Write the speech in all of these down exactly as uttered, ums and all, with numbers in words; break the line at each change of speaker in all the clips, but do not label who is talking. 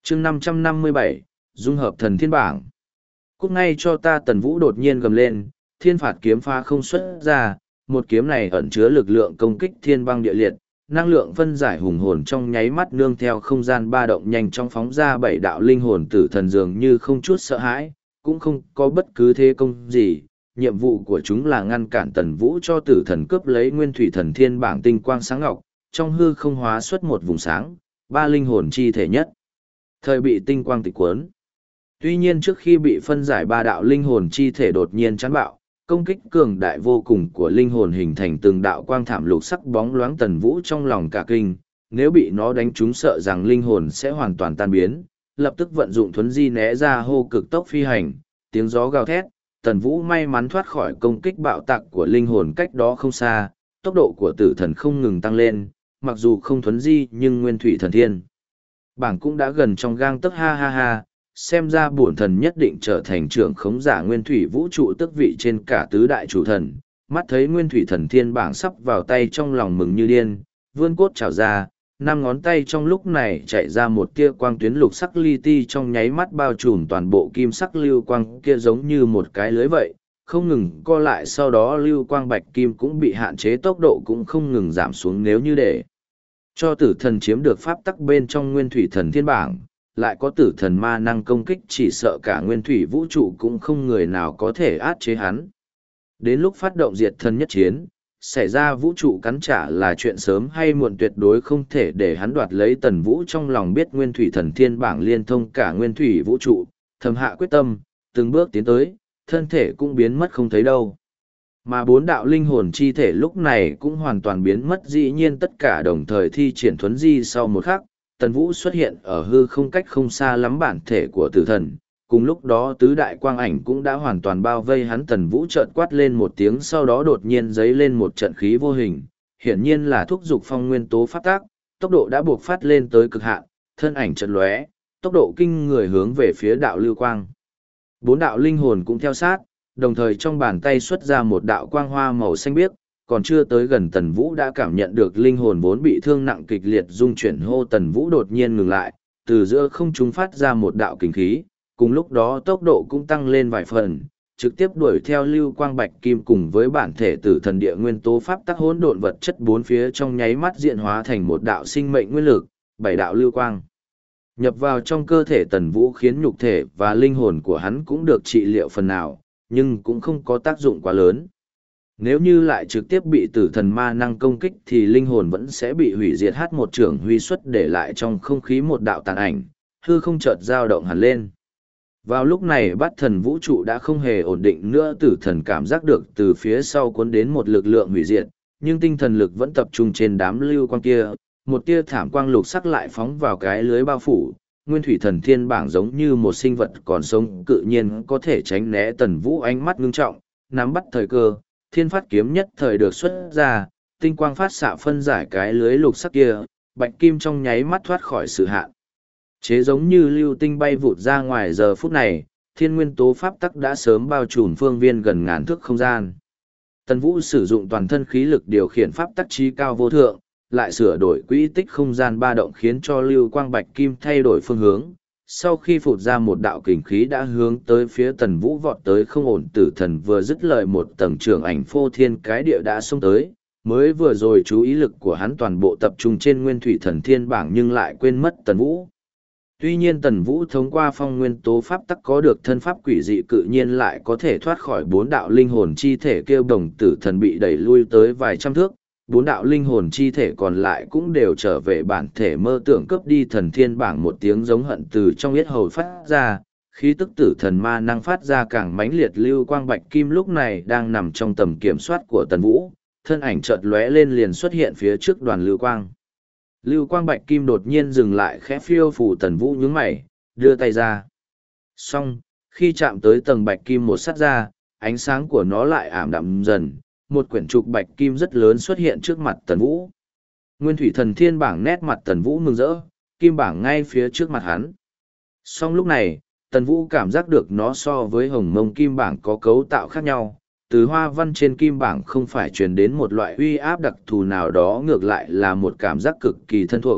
chương năm trăm năm mươi bảy, dung hợp thần thiên bảng. Cút ngay cho ta. Tần Vũ đột nhiên gầm lên, thiên phạt kiếm pha không xuất ra, một kiếm này ẩn chứa lực lượng công kích thiên băng địa liệt, năng lượng phân giải hùng hồn trong nháy mắt nương theo không gian ba động nhanh chóng phóng ra bảy đạo linh hồn tử thần dường như không chút sợ hãi, cũng không có bất cứ thế công gì. Nhiệm vụ của chúng là ngăn cản Tần Vũ cho tử thần cướp lấy nguyên thủy thần thiên bảng tinh quang sáng ngọc, trong hư không hóa xuất một vùng sáng, ba linh hồn chi thể nhất thời bị tinh quang tịch cuốn. Tuy nhiên trước khi bị phân giải ba đạo linh hồn chi thể đột nhiên chán bạo, công kích cường đại vô cùng của linh hồn hình thành từng đạo quang thảm lục sắc bóng loáng. Tần Vũ trong lòng cả kinh, nếu bị nó đánh trúng sợ rằng linh hồn sẽ hoàn toàn tan biến, lập tức vận dụng thuấn di né ra hô cực tốc phi hành, tiếng gió gào thét. Tần Vũ may mắn thoát khỏi công kích bạo tạc của linh hồn cách đó không xa, tốc độ của tử thần không ngừng tăng lên, mặc dù không thuấn di nhưng nguyên thủy thần thiên bảng cũng đã gần trong gang tấc. Ha ha ha, xem ra bổn thần nhất định trở thành trưởng khống giả nguyên thủy vũ trụ tước vị trên cả tứ đại chủ thần. Mắt thấy nguyên thủy thần thiên bảng sắp vào tay, trong lòng mừng như điên, vươn cốt trào ra, năm ngón tay trong lúc này chạy ra một tia quang tuyến lục sắc li ti, trong nháy mắt bao trùm toàn bộ kim sắc lưu quang kia giống như một cái lưới vậy, không ngừng co lại. Sau đó lưu quang bạch kim cũng bị hạn chế, tốc độ cũng không ngừng giảm xuống. Nếu như để cho tử thần chiếm được pháp tắc bên trong nguyên thủy thần thiên bảng, lại có tử thần ma năng công kích, chỉ sợ cả nguyên thủy vũ trụ cũng không người nào có thể át chế hắn. Đến lúc phát động diệt thần nhất chiến, xảy ra vũ trụ cắn trả là chuyện sớm hay muộn, tuyệt đối không thể để hắn đoạt lấy. Tần Vũ trong lòng biết nguyên thủy thần thiên bảng liên thông cả nguyên thủy vũ trụ, thầm hạ quyết tâm, từng bước tiến tới, thân thể cũng biến mất không thấy đâu. Mà bốn đạo linh hồn chi thể lúc này cũng hoàn toàn biến mất, dĩ nhiên tất cả đồng thời thi triển thuấn di. Sau một khắc, Tần Vũ xuất hiện ở hư không cách không xa lắm bản thể của tử thần. Cùng lúc đó tứ đại quang ảnh cũng đã hoàn toàn bao vây hắn. Tần Vũ chợt quát lên một tiếng, sau đó đột nhiên giấy lên một trận khí vô hình, hiển nhiên là thúc giục phong nguyên tố pháp tác, tốc độ đã buộc phát lên tới cực hạn, thân ảnh chợt lóe, tốc độ kinh người hướng về phía đạo lưu quang. Bốn đạo linh hồn cũng theo sát, đồng thời trong bàn tay xuất ra một đạo quang hoa màu xanh biếc, còn chưa tới gần Tần Vũ đã cảm nhận được linh hồn vốn bị thương nặng kịch liệt rung chuyển. Hô! Tần Vũ đột nhiên ngừng lại, từ giữa không trung phát ra một đạo kình khí, cùng lúc đó tốc độ cũng tăng lên vài phần, trực tiếp đuổi theo lưu quang bạch kim cùng với bản thể tử thần địa nguyên tố pháp tắc hỗn độn vật chất bốn phía, trong nháy mắt diện hóa thành một đạo sinh mệnh nguyên lực, bảy đạo lưu quang nhập vào trong cơ thể Tần Vũ, khiến nhục thể và linh hồn của hắn cũng được trị liệu phần nào, nhưng cũng không có tác dụng quá lớn. Nếu như lại trực tiếp bị tử thần ma năng công kích thì linh hồn vẫn sẽ bị hủy diệt. Hát một trưởng huy xuất, để lại trong không khí một đạo tàn ảnh, hư không chợt dao động hẳn lên. Vào lúc này bát thần vũ trụ đã không hề ổn định nữa, tử thần cảm giác được từ phía sau cuốn đến một lực lượng hủy diệt, nhưng tinh thần lực vẫn tập trung trên đám lưu quang kia, một tia thảm quang lục sắc lại phóng vào cái lưới bao phủ. Nguyên thủy thần thiên bảng giống như một sinh vật còn sống, cự nhiên có thể tránh né. Tần Vũ ánh mắt ngưng trọng, nắm bắt thời cơ, thiên phát kiếm nhất thời được xuất ra, tinh quang phát xạ phân giải cái lưới lục sắc kia, bạch kim trong nháy mắt thoát khỏi sự hạn chế, giống như lưu tinh bay vụt ra ngoài. Giờ phút này, thiên nguyên tố pháp tắc đã sớm bao trùm phương viên gần ngàn thước không gian. Tần Vũ sử dụng toàn thân khí lực điều khiển pháp tắc trí cao vô thượng, lại sửa đổi quỹ tích không gian ba động, khiến cho lưu quang bạch kim thay đổi phương hướng. Sau khi phụt ra một đạo kình khí đã hướng tới phía Tần Vũ vọt tới. Không ổn! Tử thần vừa dứt lời, một tầng trưởng ảnh phô thiên cái địa đã xông tới. Mới vừa rồi chú ý lực của hắn toàn bộ tập trung trên nguyên thủy thần thiên bảng, nhưng lại quên mất Tần Vũ. Tuy nhiên Tần Vũ thông qua phong nguyên tố pháp tắc có được thân pháp quỷ dị, cự nhiên lại có thể thoát khỏi bốn đạo linh hồn chi thể kêu đồng. Tử thần bị đẩy lui tới vài trăm thước, bốn đạo linh hồn chi thể còn lại cũng đều trở về bản thể, mơ tưởng cướp đi thần thiên bảng. Một tiếng giống hận từ trong yết hầu phát ra, khí tức tử thần ma năng phát ra càng mãnh liệt. Lưu quang bạch kim lúc này đang nằm trong tầm kiểm soát của Tần Vũ, thân ảnh chợt lóe lên liền xuất hiện phía trước đoàn lưu quang. Lưu quang bạch kim đột nhiên dừng lại, khẽ phiêu phù. Tần Vũ nhướng mày, đưa tay ra. Xong, khi chạm tới tầng bạch kim một sát ra, ánh sáng của nó lại ảm đạm dần, một quyển trục bạch kim rất lớn xuất hiện trước mặt Tần Vũ. Nguyên thủy thần thiên bảng, nét mặt Tần Vũ mừng rỡ, kim bảng ngay phía trước mặt hắn. Song lúc này, Tần Vũ cảm giác được nó so với hồng mông kim bảng có cấu tạo khác nhau. Từ hoa văn trên kim bảng không phải truyền đến một loại uy áp đặc thù nào đó, ngược lại là một cảm giác cực kỳ thân thuộc,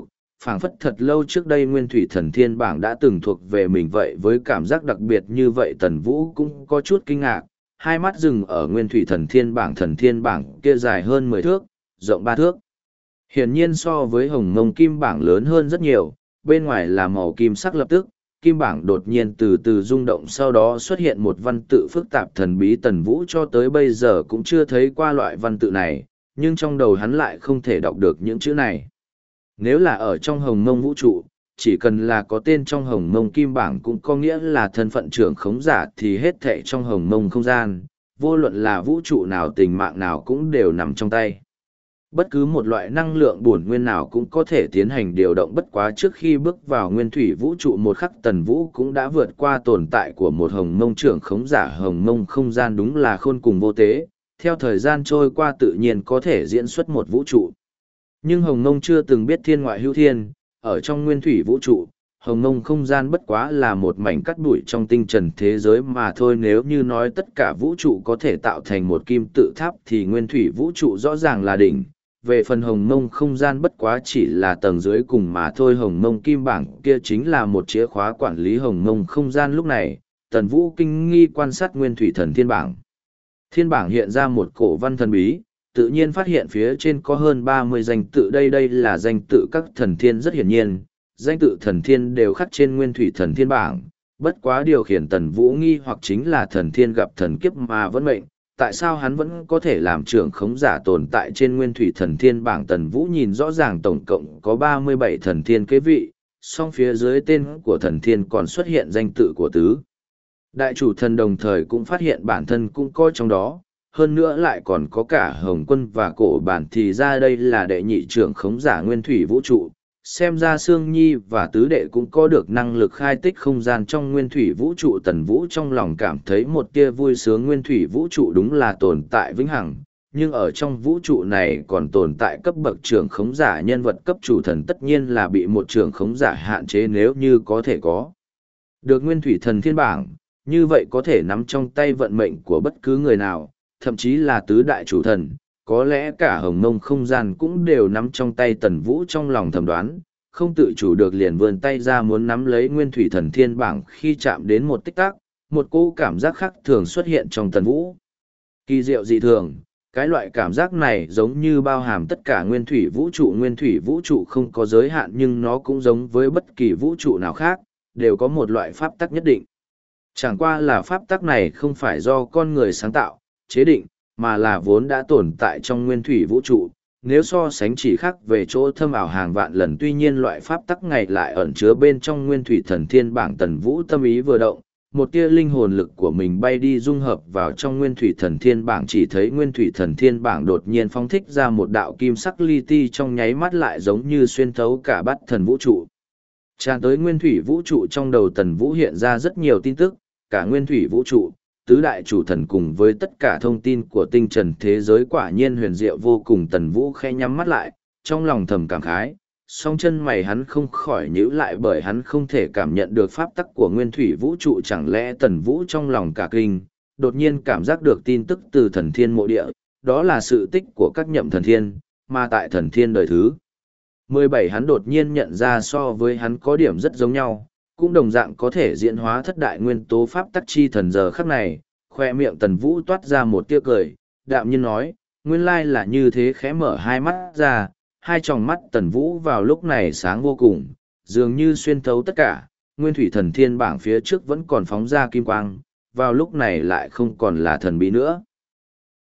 phảng phất thật lâu trước đây nguyên thủy thần thiên bảng đã từng thuộc về mình vậy. Với cảm giác đặc biệt như vậy Tần Vũ cũng có chút kinh ngạc, hai mắt dừng ở nguyên thủy thần thiên bảng. Thần thiên bảng kia dài hơn mười thước, rộng ba thước. Hiển nhiên so với hồng mông kim bảng lớn hơn rất nhiều, bên ngoài là màu kim sắc. Lập tức, kim bảng đột nhiên từ từ rung động, sau đó xuất hiện một văn tự phức tạp thần bí. Tần Vũ cho tới bây giờ cũng chưa thấy qua loại văn tự này, nhưng trong đầu hắn lại không thể đọc được những chữ này. Nếu là ở trong hồng mông vũ trụ, chỉ cần là có tên trong hồng mông kim bảng cũng có nghĩa là thân phận trưởng khống giả, thì hết thệ trong hồng mông không gian, vô luận là vũ trụ nào tình mạng nào cũng đều nằm trong tay. Bất cứ một loại năng lượng bổn nguyên nào cũng có thể tiến hành điều động. Bất quá trước khi bước vào nguyên thủy vũ trụ một khắc, Tần Vũ cũng đã vượt qua tồn tại của một hồng mông trưởng khống giả. Hồng mông không gian đúng là khôn cùng vô tế, theo thời gian trôi qua tự nhiên có thể diễn xuất một vũ trụ. Nhưng hồng mông chưa từng biết thiên ngoại hữu thiên, ở trong nguyên thủy vũ trụ, hồng mông không gian bất quá là một mảnh cắt bụi trong tinh trần thế giới mà thôi. Nếu như nói tất cả vũ trụ có thể tạo thành một kim tự tháp thì nguyên thủy vũ trụ rõ ràng là đỉnh. Về phần hồng mông không gian bất quá chỉ là tầng dưới cùng mà thôi. Hồng mông kim bảng kia chính là một chìa khóa quản lý hồng mông không gian. Lúc này, Tần Vũ kinh nghi quan sát nguyên thủy thần thiên bảng. Thiên bảng hiện ra một cổ văn thần bí, tự nhiên phát hiện phía trên có hơn ba mươi danh tự. Đây đây là danh tự các thần thiên. Rất hiển nhiên, danh tự thần thiên đều khắc trên nguyên thủy thần thiên bảng. Bất quá điều khiển Tần Vũ nghi hoặc chính là thần thiên gặp thần kiếp mà vẫn mệnh. Tại sao hắn vẫn có thể làm trưởng khống giả tồn tại trên nguyên thủy thần thiên bảng? Tần Vũ nhìn rõ ràng tổng cộng có ba mươi bảy thần thiên kế vị, song phía dưới tên của thần thiên còn xuất hiện danh tự của tứ đại chủ thần, đồng thời cũng phát hiện bản thân cũng có trong đó. Hơn nữa lại còn có cả Hồng Quân và Cổ Bản, thì ra đây là đệ nhị trưởng khống giả nguyên thủy vũ trụ. Xem ra Sương Nhi và tứ đệ cũng có được năng lực khai tích không gian trong nguyên thủy vũ trụ. Tần Vũ trong lòng cảm thấy một tia vui sướng. Nguyên thủy vũ trụ đúng là tồn tại vĩnh hằng, nhưng ở trong vũ trụ này còn tồn tại cấp bậc trưởng khống giả. Nhân vật cấp chủ thần tất nhiên là bị một trưởng khống giả hạn chế. Nếu như có thể có được nguyên thủy thần thiên bảng, như vậy có thể nắm trong tay vận mệnh của bất cứ người nào, thậm chí là tứ đại chủ thần. Có lẽ cả hồng mông không gian cũng đều nắm trong tay. Tần Vũ trong lòng thầm đoán, không tự chủ được liền vươn tay ra muốn nắm lấy nguyên thủy thần thiên bảng. Khi chạm đến một tích tắc, một cỗ cảm giác khác thường xuất hiện trong Tần Vũ. Kỳ diệu dị thường, cái loại cảm giác này giống như bao hàm tất cả nguyên thủy vũ trụ. Nguyên thủy vũ trụ không có giới hạn, nhưng nó cũng giống với bất kỳ vũ trụ nào khác, đều có một loại pháp tắc nhất định. Chẳng qua là pháp tắc này không phải do con người sáng tạo, chế định, mà là vốn đã tồn tại trong nguyên thủy vũ trụ. Nếu so sánh chỉ khác về chỗ thâm ảo hàng vạn lần. Tuy nhiên loại pháp tắc này lại ẩn chứa bên trong nguyên thủy thần thiên bảng. Tần Vũ tâm ý vừa động, một tia linh hồn lực của mình bay đi dung hợp vào trong nguyên thủy thần thiên bảng. Chỉ thấy nguyên thủy thần thiên bảng đột nhiên phóng thích ra một đạo kim sắc li ti, trong nháy mắt lại giống như xuyên thấu cả bát thần vũ trụ, tràn tới nguyên thủy vũ trụ. Trong đầu Tần Vũ hiện ra rất nhiều tin tức, cả nguyên thủy vũ trụ, tứ đại chủ thần cùng với tất cả thông tin của tinh trần thế giới quả nhiên huyền diệu vô cùng. Tần Vũ khẽ nhắm mắt lại, trong lòng thầm cảm khái, song chân mày hắn không khỏi nhíu lại, bởi hắn không thể cảm nhận được pháp tắc của nguyên thủy vũ trụ. Chẳng lẽ Tần Vũ trong lòng cả kinh, đột nhiên cảm giác được tin tức từ thần thiên mộ địa, đó là sự tích của các nhậm thần thiên, mà tại thần thiên đời thứ mười bảy hắn đột nhiên nhận ra so với hắn có điểm rất giống nhau, cũng đồng dạng có thể diễn hóa thất đại nguyên tố pháp tắc chi thần. Giờ khắc này, khoe miệng Tần Vũ toát ra một tia cười, đạm nhiên nói, nguyên lai là như thế. Khẽ mở hai mắt ra, hai tròng mắt Tần Vũ vào lúc này sáng vô cùng, dường như xuyên thấu tất cả. Nguyên thủy thần thiên bảng phía trước vẫn còn phóng ra kim quang, vào lúc này lại không còn là thần bí nữa.